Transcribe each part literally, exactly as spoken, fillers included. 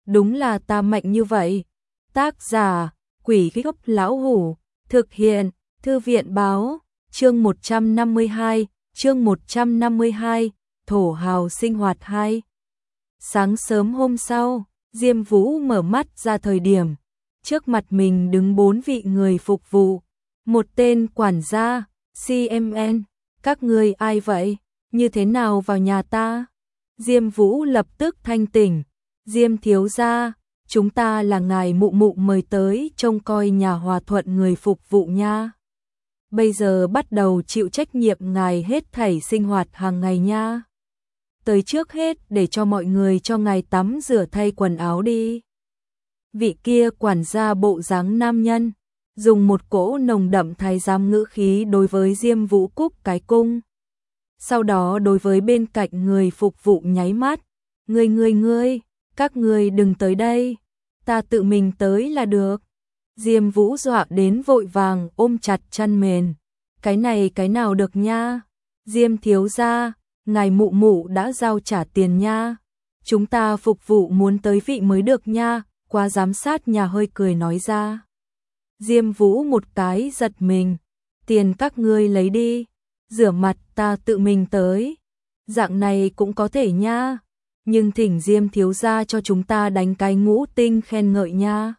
đúng là ta mạnh như vậy. Tác giả, Quỷ Gốc Lão Hủ, thực hiện, Thư viện báo, chương một trăm năm mươi hai, chương một trăm năm mươi hai, thổ hào sinh hoạt hai. Sáng sớm hôm sau, Diêm Vũ mở mắt ra thời điểm, trước mặt mình đứng bốn vị người phục vụ, một tên quản gia, xê em en, các người ai vậy, như thế nào vào nhà ta? Diêm Vũ lập tức thanh tỉnh, Diêm thiếu gia, chúng ta là ngài mụ mụ mời tới trông coi nhà hòa thuận người phục vụ nha. Bây giờ bắt đầu chịu trách nhiệm ngài hết thảy sinh hoạt hàng ngày nha. Tới trước hết để cho mọi người cho ngài tắm rửa thay quần áo đi. Vị kia quản gia bộ dáng nam nhân, dùng một cỗ nồng đậm thái giám ngữ khí đối với Diêm Vũ cúc cái cung. Sau đó đối với bên cạnh người phục vụ nháy mắt, ngươi ngươi ngươi, các ngươi đừng tới đây, ta tự mình tới là được. Diêm Vũ dọa đến vội vàng ôm chặt chăn mền, cái này cái nào được nha, Diêm thiếu gia, ngài mụ mụ đã giao trả tiền nha, chúng ta phục vụ muốn tới vị mới được nha, qua giám sát nhà hơi cười nói ra. Diêm Vũ một cái giật mình, tiền các ngươi lấy đi, rửa mặt ta tự mình tới, dạng này cũng có thể nha, nhưng thỉnh Diêm thiếu gia cho chúng ta đánh cái ngũ tinh khen ngợi nha.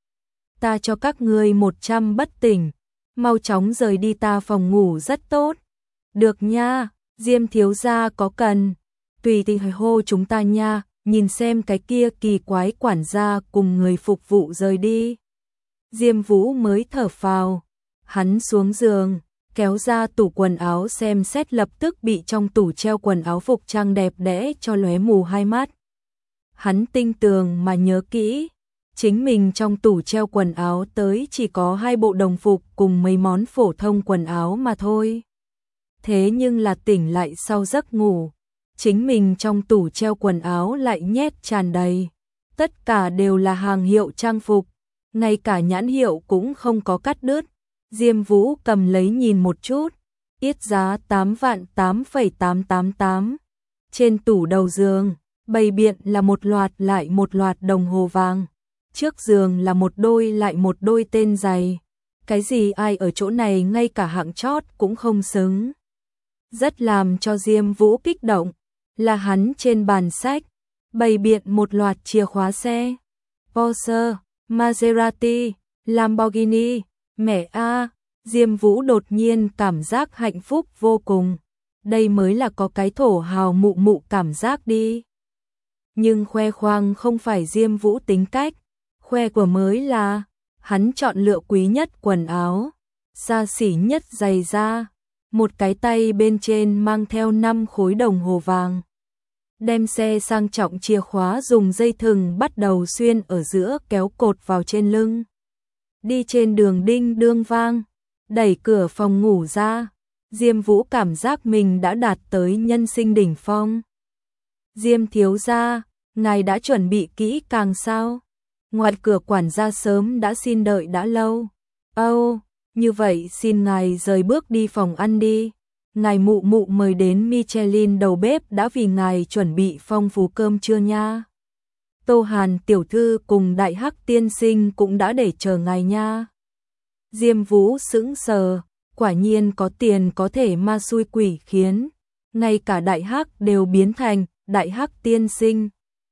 Ta cho các ngươi một trăm bất tỉnh, mau chóng rời đi, ta phòng ngủ rất tốt. Được nha, Diêm thiếu gia có cần, tùy tình hô chúng ta nha, nhìn xem cái kia kỳ quái quản gia cùng người phục vụ rời đi. Diêm Vũ mới thở phào, hắn xuống giường, kéo ra tủ quần áo xem xét, lập tức bị trong tủ treo quần áo phục trang đẹp đẽ cho lóe mù hai mắt. Hắn tinh tường mà nhớ kỹ, chính mình trong tủ treo quần áo tới chỉ có hai bộ đồng phục cùng mấy món phổ thông quần áo mà thôi. Thế nhưng là tỉnh lại sau giấc ngủ, chính mình trong tủ treo quần áo lại nhét tràn đầy, tất cả đều là hàng hiệu trang phục, ngay cả nhãn hiệu cũng không có cắt đứt. Diêm Vũ cầm lấy nhìn một chút, ít giá tám vạn tám phẩy tám tám tám. Trên tủ đầu giường, bày biện là một loạt lại một loạt đồng hồ vàng. Trước giường là một đôi lại một đôi tên giày. Cái gì ai ở chỗ này ngay cả hạng chót cũng không xứng. Rất làm cho Diêm Vũ kích động, là hắn trên bàn sách, bày biện một loạt chìa khóa xe. Porsche, Maserati, Lamborghini. Mẹ a, Diêm Vũ đột nhiên cảm giác hạnh phúc vô cùng. Đây mới là có cái thổ hào mụ mụ cảm giác đi. Nhưng khoe khoang không phải Diêm Vũ tính cách, khoe của mới là hắn chọn lựa quý nhất quần áo, xa xỉ nhất giày da, một cái tay bên trên mang theo năm khối đồng hồ vàng. Đem xe sang trọng chìa khóa dùng dây thừng bắt đầu xuyên ở giữa kéo cột vào trên lưng. Đi trên đường đinh đương vang, đẩy cửa phòng ngủ ra, Diêm Vũ cảm giác mình đã đạt tới nhân sinh đỉnh phong. Diêm thiếu gia, ngài đã chuẩn bị kỹ càng sao? Ngoài cửa quản gia sớm đã xin đợi đã lâu. Âu, oh, như vậy xin ngài rời bước đi phòng ăn đi. Ngài mụ mụ mời đến Michelin đầu bếp đã vì ngài chuẩn bị phong phú cơm trưa nha. Tô Hàn tiểu thư cùng Đại Hắc tiên sinh cũng đã để chờ ngài nha. Diêm Vũ sững sờ, quả nhiên có tiền có thể ma xui quỷ khiến, ngay cả Đại Hắc đều biến thành Đại Hắc tiên sinh.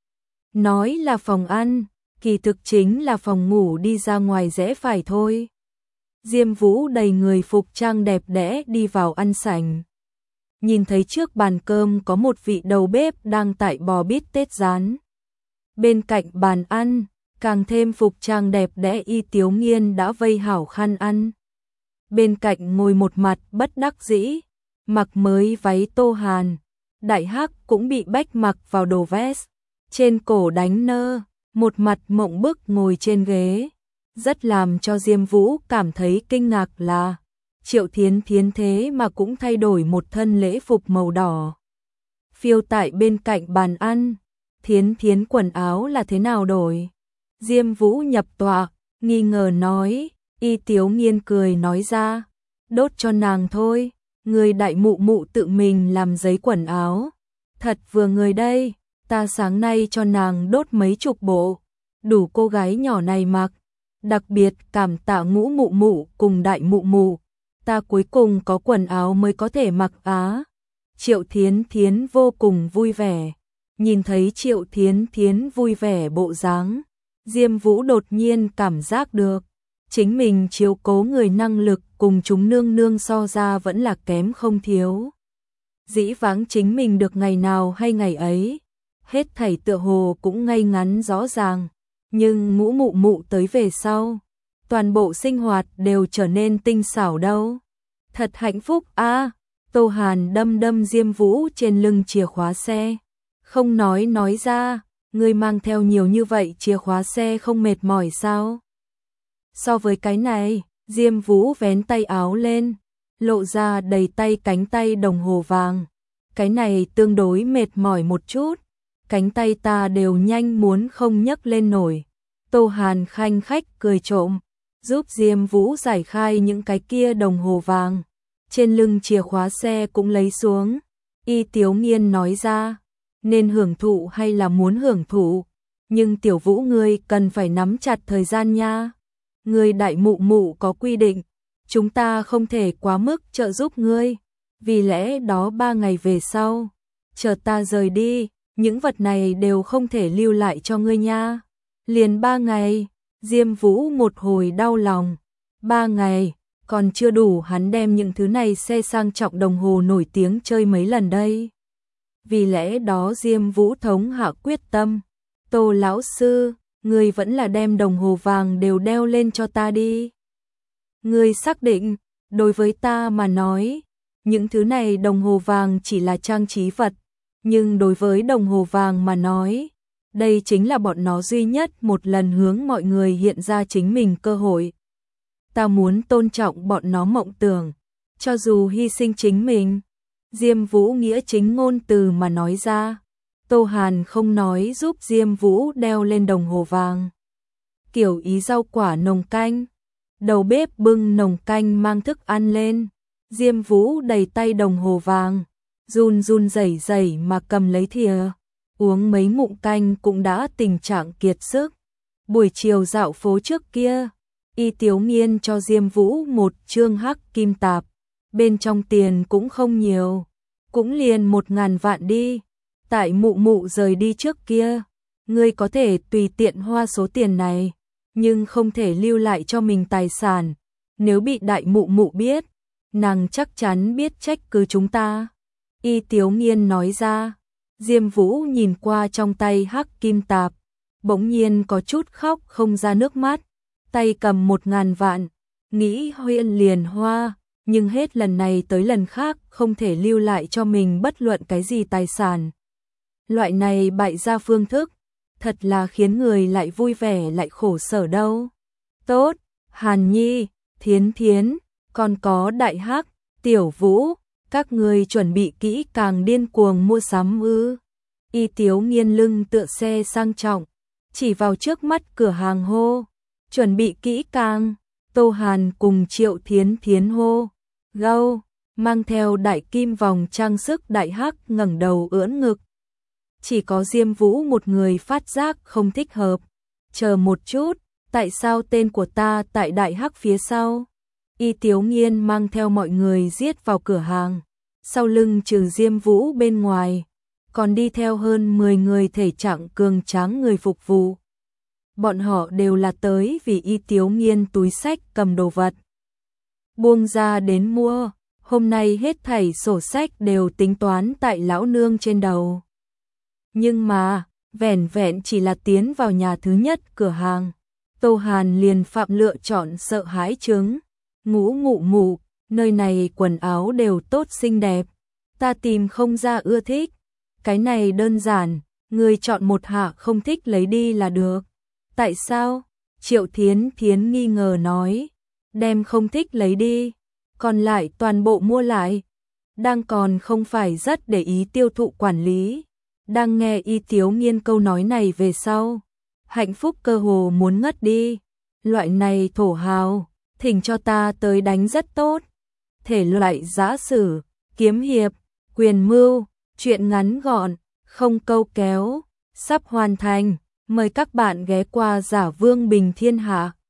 Nói là phòng ăn, kỳ thực chính là phòng ngủ, đi ra ngoài rẽ phải thôi. Diêm Vũ đầy người phục trang đẹp đẽ đi vào ăn sảnh. Nhìn thấy trước bàn cơm có một vị đầu bếp đang tại bò bít tết rán. Bên cạnh bàn ăn, càng thêm phục trang đẹp đẽ Y Tiếu Nghiên đã vây hảo khăn ăn. Bên cạnh ngồi một mặt bất đắc dĩ, mặc mới váy Tô Hàn, Đại Hắc cũng bị bách mặc vào đồ vest, trên cổ đánh nơ, một mặt mộng bức ngồi trên ghế. Rất làm cho Diêm Vũ cảm thấy kinh ngạc là Triệu Thiến Thiến thế mà cũng thay đổi một thân lễ phục màu đỏ. Phiêu tại bên cạnh bàn ăn, Thiến Thiến quần áo là thế nào đổi? Diêm Vũ nhập tọa, nghi ngờ nói, Y Tiếu Nghiên cười nói ra, đốt cho nàng thôi, người đại mụ mụ tự mình làm giấy quần áo. Thật vừa người đây, ta sáng nay cho nàng đốt mấy chục bộ, đủ cô gái nhỏ này mặc. Đặc biệt cảm tạ Ngũ mụ mụ cùng Đại mụ mụ, ta cuối cùng có quần áo mới có thể mặc á. Triệu Thiến Thiến vô cùng vui vẻ. Nhìn thấy Triệu Thiến Thiến vui vẻ bộ dáng, Diêm Vũ đột nhiên cảm giác được, chính mình chiếu cố người năng lực cùng chúng nương nương so ra vẫn là kém không thiếu. Dĩ vãng chính mình được ngày nào hay ngày ấy, hết thảy tựa hồ cũng ngay ngắn rõ ràng, nhưng Ngũ mụ mụ tới về sau, toàn bộ sinh hoạt đều trở nên tinh xảo đâu. Thật hạnh phúc a. À, Tô Hàn đâm đâm Diêm Vũ trên lưng chìa khóa xe, không nói nói ra, ngươi mang theo nhiều như vậy chìa khóa xe không mệt mỏi sao? So với cái này, Diêm Vũ vén tay áo lên, lộ ra đầy tay cánh tay đồng hồ vàng. Cái này tương đối mệt mỏi một chút, cánh tay ta đều nhanh muốn không nhấc lên nổi. Tô Hàn khanh khách cười trộm, giúp Diêm Vũ giải khai những cái kia đồng hồ vàng. Trên lưng chìa khóa xe cũng lấy xuống. Y Tiếu Nghiên nói ra, nên hưởng thụ hay là muốn hưởng thụ, nhưng Tiểu Vũ ngươi cần phải nắm chặt thời gian nha. Ngươi Đại mụ mụ có quy định, chúng ta không thể quá mức trợ giúp ngươi, vì lẽ đó ba ngày về sau, chờ ta rời đi, những vật này đều không thể lưu lại cho ngươi nha. Liền ba ngày, Diêm Vũ một hồi đau lòng. Ba ngày, còn chưa đủ hắn đem những thứ này xe sang trọng đồng hồ nổi tiếng chơi mấy lần đây. Vì lẽ đó Diêm Vũ thống hạ quyết tâm, Tô lão sư, ngươi vẫn là đem đồng hồ vàng đều đeo lên cho ta đi. Ngươi xác định, đối với ta mà nói, những thứ này đồng hồ vàng chỉ là trang trí vật, nhưng đối với đồng hồ vàng mà nói, đây chính là bọn nó duy nhất một lần hướng mọi người hiện ra chính mình cơ hội. Ta muốn tôn trọng bọn nó mộng tưởng, cho dù hy sinh chính mình. Diêm Vũ nghĩa chính ngôn từ mà nói ra. Tô Hàn không nói giúp Diêm Vũ đeo lên đồng hồ vàng. Kiểu ý rau quả nồng canh, đầu bếp bưng nồng canh mang thức ăn lên. Diêm Vũ đầy tay đồng hồ vàng, run run rẩy rẩy mà cầm lấy thìa, uống mấy ngụm canh cũng đã tình trạng kiệt sức. Buổi chiều dạo phố trước kia, Y Tiếu Nghiên cho Diêm Vũ một chương hắc kim tạp, bên trong tiền cũng không nhiều, cũng liền một ngàn vạn đi. Tại mụ mụ rời đi trước kia, ngươi có thể tùy tiện hoa số tiền này, nhưng không thể lưu lại cho mình tài sản. Nếu bị đại mụ mụ biết, nàng chắc chắn biết trách cứ chúng ta. Y Tiếu Nghiên nói ra. Diêm Vũ nhìn qua trong tay hắc kim tạp, bỗng nhiên có chút khóc không ra nước mắt. Tay cầm một ngàn vạn, nghĩ huyên liền hoa, nhưng hết lần này tới lần khác không thể lưu lại cho mình bất luận cái gì tài sản. Loại này bại gia phương thức, thật là khiến người lại vui vẻ lại khổ sở đâu. Tốt, Hàn Nhi, Thiến Thiến, còn có Đại Hắc, Tiểu Vũ, các người chuẩn bị kỹ càng điên cuồng mua sắm ư? Y Tiếu Nghiên lưng tựa xe sang trọng, chỉ vào trước mắt cửa hàng hô, chuẩn bị kỹ càng. Tô Hàn cùng Triệu Thiến Thiến hô, gâu, mang theo đại kim vòng trang sức. Đại Hắc ngẩng đầu ưỡn ngực. Chỉ có Diêm Vũ một người phát giác không thích hợp. Chờ một chút, tại sao tên của ta tại Đại Hắc phía sau? Y Tiếu Nghiên mang theo mọi người giết vào cửa hàng, sau lưng trừ Diêm Vũ bên ngoài, còn đi theo hơn mười người thể trạng cường tráng người phục vụ. Bọn họ đều là tới vì Y Tiếu Nghiên túi sách cầm đồ vật buông ra đến mua, hôm nay hết thảy sổ sách đều tính toán tại lão nương trên đầu. Nhưng mà, vẻn vẹn chỉ là tiến vào nhà thứ nhất cửa hàng, Tô Hàn liền phạm lựa chọn sợ hãi chứng. Ngũ ngụ mụ, nơi này quần áo đều tốt xinh đẹp, ta tìm không ra ưa thích. Cái này đơn giản, người chọn một hạ không thích lấy đi là được. Tại sao? Triệu Thiến Thiến nghi ngờ nói, đem không thích lấy đi, còn lại toàn bộ mua lại. Đang còn không phải rất để ý tiêu thụ quản lý. Đang nghe Y Tiếu Nghiên câu nói này về sau, hạnh phúc cơ hồ muốn ngất đi. Loại này thổ hào, thỉnh cho ta tới đánh rất tốt. Thể loại giã sử, kiếm hiệp, quyền mưu, truyện ngắn gọn, không câu kéo, sắp hoàn thành. Mời các bạn ghé qua Giả Vương Bình Thiên Hạ.